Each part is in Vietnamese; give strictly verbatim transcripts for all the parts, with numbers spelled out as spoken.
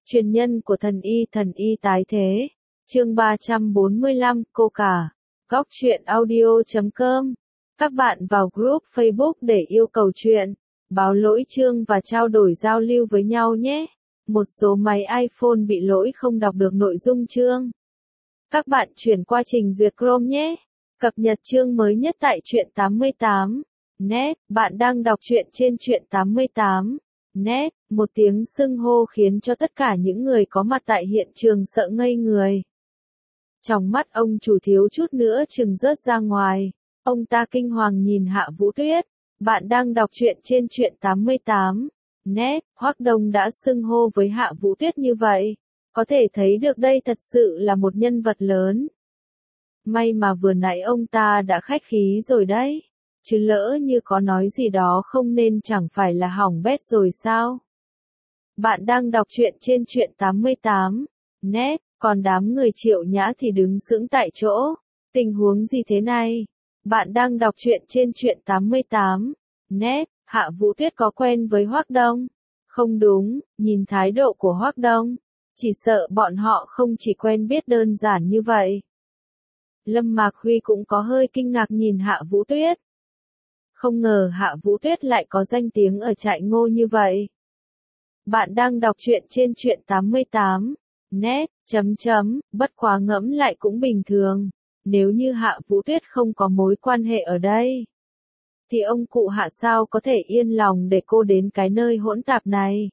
Truyền nhân của thần y thần y tái thế. Chương ba trăm bốn mươi lăm, cô cả. Góc truyện audio chấm com. Các bạn vào group Facebook để yêu cầu chuyện, báo lỗi chương và trao đổi giao lưu với nhau nhé. Một số máy iPhone bị lỗi không đọc được nội dung chương. Các bạn chuyển qua trình duyệt Chrome nhé. Cập nhật chương mới nhất tại truyện tám mươi tám net. Bạn đang đọc truyện trên truyện tám mươi tám net. Một tiếng xưng hô khiến cho tất cả những người có mặt tại hiện trường sợ ngây người. Trong mắt ông chủ thiếu chút nữa chừng rớt ra ngoài. Ông ta kinh hoàng nhìn Hạ Vũ Tuyết. Bạn đang đọc truyện trên truyện tám mươi tám net. Hoắc Đông đã xưng hô với Hạ Vũ Tuyết như vậy. Có thể thấy được đây thật sự là một nhân vật lớn. May mà vừa nãy ông ta đã khách khí rồi đấy. Chứ lỡ như có nói gì đó không nên chẳng phải là hỏng bét rồi sao? Bạn đang đọc truyện trên truyện tám mươi tám net, còn đám người Triệu Nhã thì đứng sững tại chỗ. Tình huống gì thế này? Bạn đang đọc truyện trên truyện tám mươi tám net, Hạ Vũ Tuyết có quen với Hoắc Đông? Không đúng, nhìn thái độ của Hoắc Đông, chỉ sợ bọn họ không chỉ quen biết đơn giản như vậy. Lâm Mạc Huy cũng có hơi kinh ngạc nhìn Hạ Vũ Tuyết. Không ngờ Hạ Vũ Tuyết lại có danh tiếng ở trại Ngô như vậy. Bạn đang đọc truyện trên truyện tám mươi tám net, chấm chấm, bất quá ngẫm lại cũng bình thường. Nếu như Hạ Vũ Tuyết không có mối quan hệ ở đây, thì ông cụ Hạ sao có thể yên lòng để cô đến cái nơi hỗn tạp này.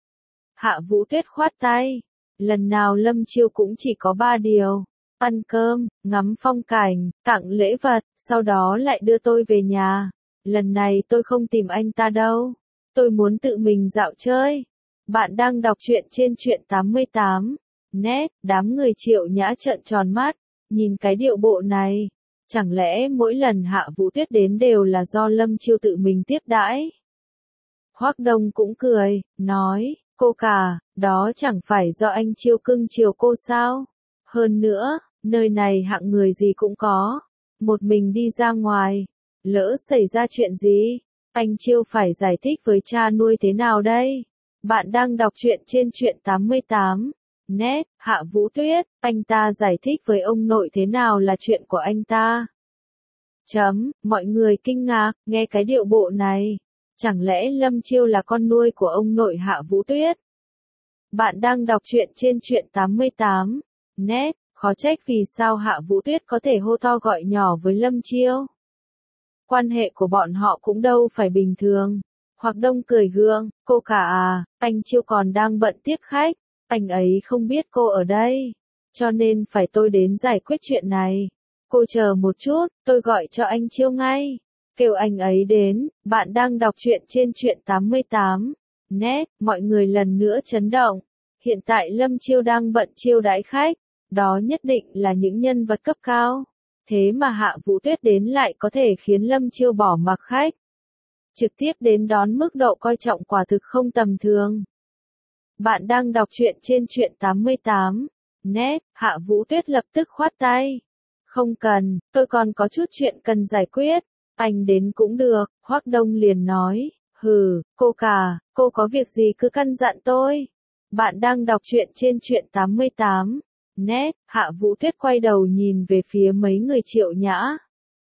Hạ Vũ Tuyết khoát tay. Lần nào Lâm Chiêu cũng chỉ có ba điều. Ăn cơm, ngắm phong cảnh, tặng lễ vật, sau đó lại đưa tôi về nhà. Lần này tôi không tìm anh ta đâu. Tôi muốn tự mình dạo chơi. Bạn đang đọc truyện trên truyện tám mươi tám net. Đám người Triệu Nhã trợn tròn mắt, nhìn cái điệu bộ này. Chẳng lẽ mỗi lần Hạ Vũ Tuyết đến đều là do Lâm Chiêu tự mình tiếp đãi? Hoắc Đông cũng cười, nói, cô cả, đó chẳng phải do anh Chiêu cưng chiều cô sao? Hơn nữa, nơi này hạng người gì cũng có. Một mình đi ra ngoài, lỡ xảy ra chuyện gì, anh Chiêu phải giải thích với cha nuôi thế nào đây? Bạn đang đọc truyện trên truyện tám mươi tám net, Hạ Vũ Tuyết, anh ta giải thích với ông nội thế nào là chuyện của anh ta? Chấm, mọi người kinh ngạc, nghe cái điệu bộ này. Chẳng lẽ Lâm Chiêu là con nuôi của ông nội Hạ Vũ Tuyết? Bạn đang đọc truyện trên truyện tám mươi tám net, khó trách vì sao Hạ Vũ Tuyết có thể hô to gọi nhỏ với Lâm Chiêu. Quan hệ của bọn họ cũng đâu phải bình thường. Hoắc Đông cười gượng, cô cả à, anh Chiêu còn đang bận tiếp khách, anh ấy không biết cô ở đây, cho nên phải tôi đến giải quyết chuyện này. Cô chờ một chút, tôi gọi cho anh Chiêu ngay. Kêu anh ấy đến. Bạn đang đọc truyện trên truyện tám mươi tám net, mọi người lần nữa chấn động. Hiện tại Lâm Chiêu đang bận chiêu đãi khách, đó nhất định là những nhân vật cấp cao. Thế mà Hạ Vũ Tuyết đến lại có thể khiến Lâm Chiêu bỏ mặc khách. Trực tiếp đến đón, mức độ coi trọng quả thực không tầm thường. Bạn đang đọc truyện trên truyện tám mươi tám net, Hạ Vũ Tuyết lập tức khoát tay. Không cần, tôi còn có chút chuyện cần giải quyết. Anh đến cũng được, Hoắc Đông liền nói. Hừ, cô cả, cô có việc gì cứ căn dặn tôi. Bạn đang đọc truyện trên truyện tám mươi tám net, Hạ Vũ Tuyết quay đầu nhìn về phía mấy người Triệu Nhã.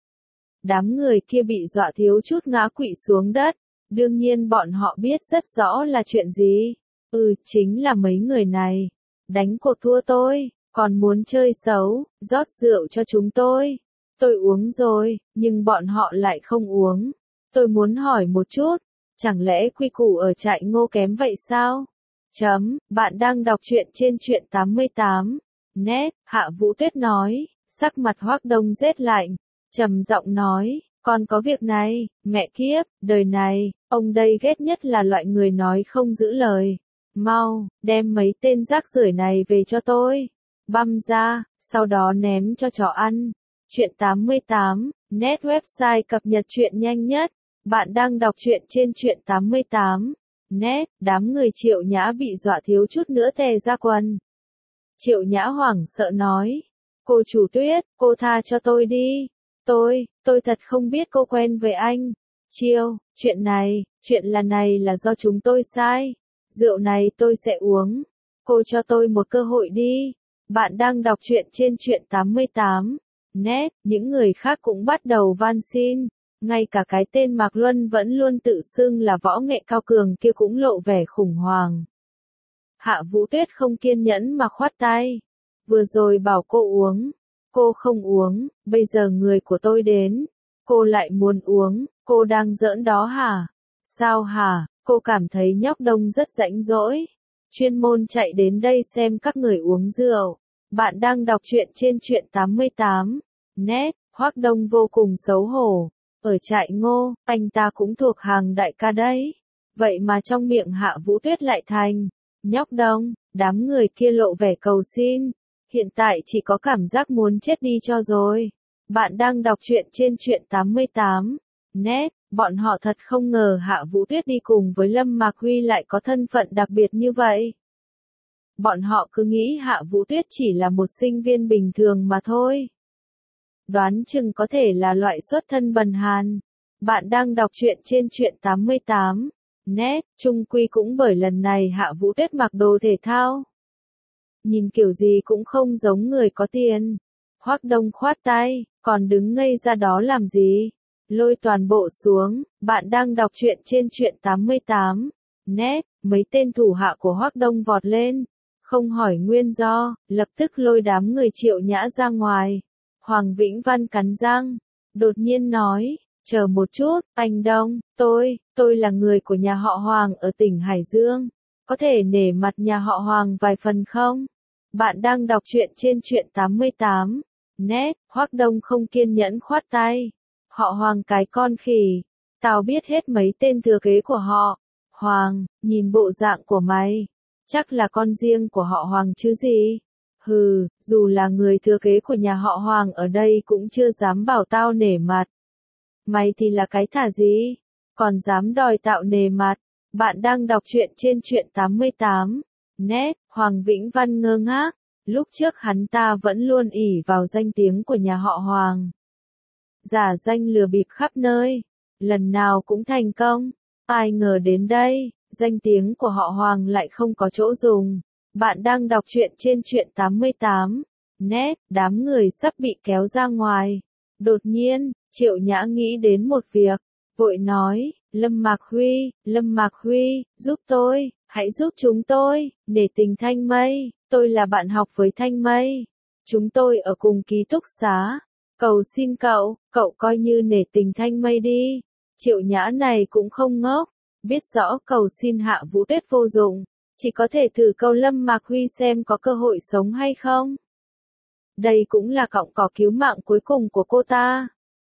Đám người kia bị dọa thiếu chút ngã quỵ xuống đất. Đương nhiên bọn họ biết rất rõ là chuyện gì. Ừ, chính là mấy người này. Đánh cuộc thua tôi, còn muốn chơi xấu, rót rượu cho chúng tôi. Tôi uống rồi, nhưng bọn họ lại không uống. Tôi muốn hỏi một chút, chẳng lẽ quy củ ở trại Ngô kém vậy sao? Chấm, bạn đang đọc truyện trên truyện tám mươi tám net, Hạ Vũ Tuyết nói, sắc mặt Hoắc Đông rét lạnh, trầm giọng nói, còn có việc này, mẹ kiếp, đời này, ông đây ghét nhất là loại người nói không giữ lời. Mau, đem mấy tên rác rưởi này về cho tôi. Băm ra, sau đó ném cho chó ăn. Truyện tám mươi tám net website cập nhật truyện nhanh nhất. Bạn đang đọc truyện trên truyện tám mươi tám net. Đám người Triệu Nhã bị dọa thiếu chút nữa tè ra quần. Triệu Nhã hoảng sợ nói, cô chủ Tuyết, cô tha cho tôi đi. Tôi, tôi thật không biết cô quen với anh Chiêu. Chuyện này, chuyện là này là do chúng tôi sai. Rượu này tôi sẽ uống. Cô cho tôi một cơ hội đi. Bạn đang đọc truyện trên truyện tám mươi tám net, những người khác cũng bắt đầu van xin. Ngay cả cái tên Mạc Luân vẫn luôn tự xưng là võ nghệ cao cường kia cũng lộ vẻ khủng hoảng. Hạ Vũ Tuyết không kiên nhẫn mà khoát tay. Vừa rồi bảo cô uống. Cô không uống, bây giờ người của tôi đến. Cô lại muốn uống, cô đang giỡn đó hả? Sao hả? Cô cảm thấy nhóc Đông rất rãnh rỗi. Chuyên môn chạy đến đây xem các người uống rượu. Bạn đang đọc truyện trên truyện tám mươi tám net, Hoắc Đông vô cùng xấu hổ. Ở trại Ngô, anh ta cũng thuộc hàng đại ca đấy. Vậy mà trong miệng Hạ Vũ Tuyết lại thành nhóc Đông. Đám người kia lộ vẻ cầu xin. Hiện tại chỉ có cảm giác muốn chết đi cho rồi. Bạn đang đọc truyện trên truyện tám mươi tám net, bọn họ thật không ngờ Hạ Vũ Tuyết đi cùng với Lâm Mạc Huy lại có thân phận đặc biệt như vậy. Bọn họ cứ nghĩ Hạ Vũ Tuyết chỉ là một sinh viên bình thường mà thôi. Đoán chừng có thể là loại xuất thân bần hàn. Bạn đang đọc truyện trên truyện tám mươi tám net, chung quy cũng bởi lần này Hạ Vũ Tuyết mặc đồ thể thao. Nhìn kiểu gì cũng không giống người có tiền. Hoắc Đông khoát tay, còn đứng ngây ra đó làm gì? Lôi toàn bộ xuống. Bạn đang đọc truyện trên truyện tám mươi tám net, mấy tên thủ hạ của Hoắc Đông vọt lên. Không hỏi nguyên do, lập tức lôi đám người Triệu Nhã ra ngoài. Hoàng Vĩnh Văn cắn răng, đột nhiên nói, chờ một chút, anh Đông, tôi, tôi là người của nhà họ Hoàng ở tỉnh Hải Dương. Có thể nể mặt nhà họ Hoàng vài phần không? Bạn đang đọc truyện trên truyện tám mươi tám net, Hoắc Đông không kiên nhẫn khoát tay. Họ Hoàng cái con khỉ, tao biết hết mấy tên thừa kế của họ. Hoàng, nhìn bộ dạng của mày, chắc là con riêng của họ Hoàng chứ gì? Hừ, dù là người thừa kế của nhà họ Hoàng ở đây cũng chưa dám bảo tao nể mặt. Mày thì là cái thả gì? Còn dám đòi tạo nề mặt. Bạn đang đọc truyện trên truyện tám mươi tám net, Hoàng Vĩnh Văn ngơ ngác. Lúc trước hắn ta vẫn luôn ỷ vào danh tiếng của nhà họ Hoàng. Giả danh lừa bịp khắp nơi. Lần nào cũng thành công. Ai ngờ đến đây, danh tiếng của họ Hoàng lại không có chỗ dùng. Bạn đang đọc truyện trên truyện tám mươi tám net, đám người sắp bị kéo ra ngoài. Đột nhiên, Triệu Nhã nghĩ đến một việc. Vội nói, Lâm Mạc Huy, Lâm Mạc Huy, giúp tôi, hãy giúp chúng tôi, nể tình Thanh Mây, tôi là bạn học với Thanh Mây. Chúng tôi ở cùng ký túc xá. Cầu xin cậu, cậu coi như nể tình Thanh Mây đi. Triệu Nhã này cũng không ngốc, biết rõ cầu xin Hạ Vũ Tuyết vô dụng, chỉ có thể thử câu Lâm Mạc Huy xem có cơ hội sống hay không. Đây cũng là cọng cỏ cứu mạng cuối cùng của cô ta.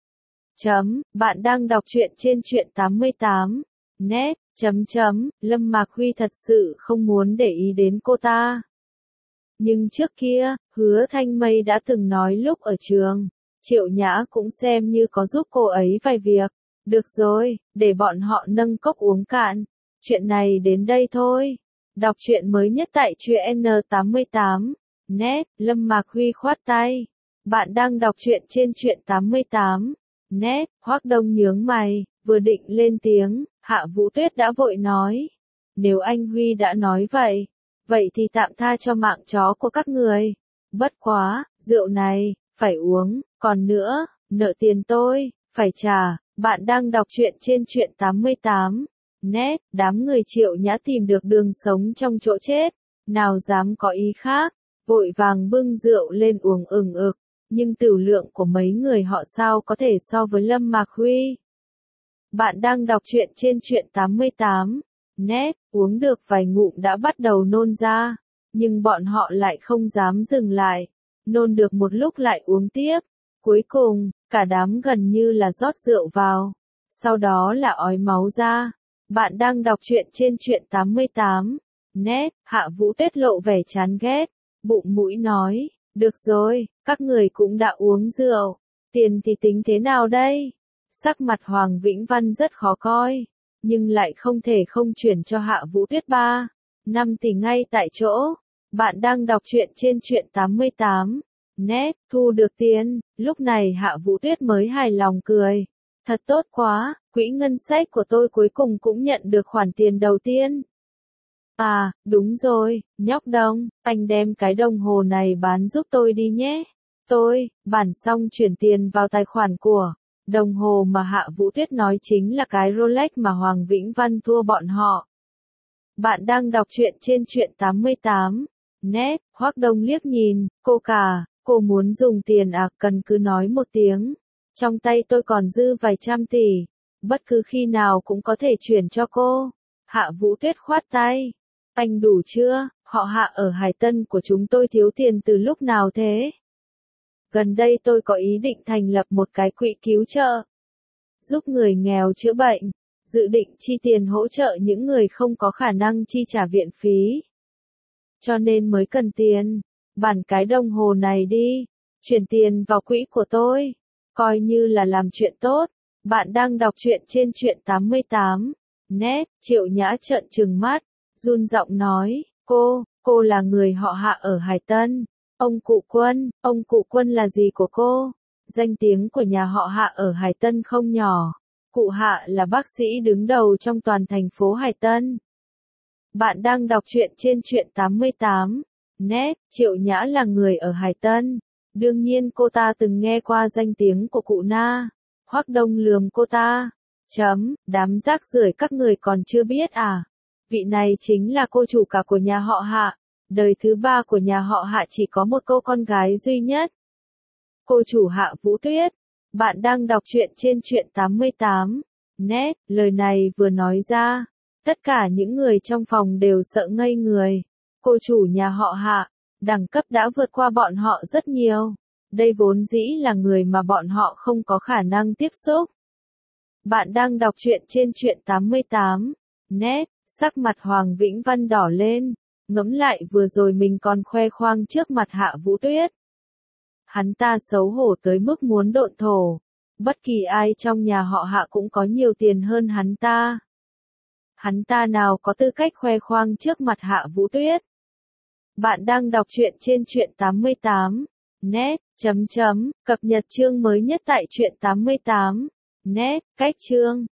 Chấm, bạn đang đọc truyện trên truyện tám mươi tám net, chấm chấm, Lâm Mạc Huy thật sự không muốn để ý đến cô ta. Nhưng trước kia, Hứa Thanh Mây đã từng nói lúc ở trường, Triệu Nhã cũng xem như có giúp cô ấy vài việc. Được rồi, để bọn họ nâng cốc uống cạn. Chuyện này đến đây thôi. Đọc truyện mới nhất tại truyện tám mươi tám net, Lâm Mạc Huy khoát tay. Bạn đang đọc truyện trên truyện tám mươi tám net, Hoắc Đông nhướng mày, vừa định lên tiếng, Hạ Vũ Tuyết đã vội nói. Nếu anh Huy đã nói vậy, vậy thì tạm tha cho mạng chó của các người. Bất quá, rượu này, phải uống, còn nữa, nợ tiền tôi, phải trả. Bạn đang đọc truyện trên truyện tám mươi tám net, đám người Triệu Nhã tìm được đường sống trong chỗ chết, nào dám có ý khác, vội vàng bưng rượu lên uống ừng ực, nhưng tửu lượng của mấy người họ sao có thể so với Lâm Mạc Huy. Bạn đang đọc truyện trên truyện tám mươi tám net, uống được vài ngụm đã bắt đầu nôn ra, nhưng bọn họ lại không dám dừng lại, nôn được một lúc lại uống tiếp. Cuối cùng, cả đám gần như là rót rượu vào, sau đó là ói máu ra. Bạn đang đọc truyện trên truyện tám mươi tám net, Hạ Vũ Tuyết lộ vẻ chán ghét, bụng mũi nói, được rồi, các người cũng đã uống rượu, tiền thì tính thế nào đây? Sắc mặt Hoàng Vĩnh Văn rất khó coi, nhưng lại không thể không chuyển cho Hạ Vũ Tuyết ba, năm tỷ ngay tại chỗ. Bạn đang đọc truyện trên truyện tám mươi tám net, thu được tiền, lúc này Hạ Vũ Tuyết mới hài lòng cười. Thật tốt quá, quỹ ngân sách của tôi cuối cùng cũng nhận được khoản tiền đầu tiên. À, đúng rồi, nhóc Đông, anh đem cái đồng hồ này bán giúp tôi đi nhé. Tôi, bản xong chuyển tiền vào tài khoản của. Đồng hồ mà Hạ Vũ Tuyết nói chính là cái Rolex mà Hoàng Vĩnh Văn thua bọn họ. Bạn đang đọc truyện trên truyện tám mươi tám. Net, Hoắc Đông liếc nhìn, cô cả, cô muốn dùng tiền à, cần cứ nói một tiếng. Trong tay tôi còn dư vài trăm tỷ, bất cứ khi nào cũng có thể chuyển cho cô. Hạ Vũ Tuyết khoát tay. Anh đủ chưa, họ Hạ ở Hải Tân của chúng tôi thiếu tiền từ lúc nào thế? Gần đây tôi có ý định thành lập một cái quỹ cứu trợ, giúp người nghèo chữa bệnh, dự định chi tiền hỗ trợ những người không có khả năng chi trả viện phí. Cho nên mới cần tiền, bản cái đồng hồ này đi, chuyển tiền vào quỹ của tôi, coi như là làm chuyện tốt. Bạn đang đọc truyện trên truyện tám mươi tám. Net, Triệu Nhã trợn trừng mắt, run giọng nói, cô, cô là người họ Hạ ở Hải Tân. Ông cụ Quân, ông cụ Quân là gì của cô? Danh tiếng của nhà họ Hạ ở Hải Tân không nhỏ. Cụ Hạ là bác sĩ đứng đầu trong toàn thành phố Hải Tân. Bạn đang đọc truyện trên truyện tám mươi tám. Net, Triệu Nhã là người ở Hải Tân. Đương nhiên cô ta từng nghe qua danh tiếng của cụ Na. Hoắc Đông lườm cô ta. Chấm, đám rác rưởi các người còn chưa biết à? Vị này chính là cô chủ cả của nhà họ Hạ. Đời thứ ba của nhà họ Hạ chỉ có một cô con gái duy nhất. Cô chủ Hạ Vũ Tuyết. Bạn đang đọc truyện trên truyện tám mươi tám. Net, lời này vừa nói ra, tất cả những người trong phòng đều sợ ngây người. Cô chủ nhà họ Hạ, đẳng cấp đã vượt qua bọn họ rất nhiều. Đây vốn dĩ là người mà bọn họ không có khả năng tiếp xúc. Bạn đang đọc truyện trên truyện tám mươi tám. Net, sắc mặt Hoàng Vĩnh Văn đỏ lên, ngẫm lại vừa rồi mình còn khoe khoang trước mặt Hạ Vũ Tuyết. Hắn ta xấu hổ tới mức muốn độn thổ. Bất kỳ ai trong nhà họ Hạ cũng có nhiều tiền hơn hắn ta. Hắn ta nào có tư cách khoe khoang trước mặt Hạ Vũ Tuyết. Bạn đang đọc truyện trên truyện tám mươi tám. Net, chấm chấm, cập nhật chương mới nhất tại truyện tám mươi tám. Net, cách chương.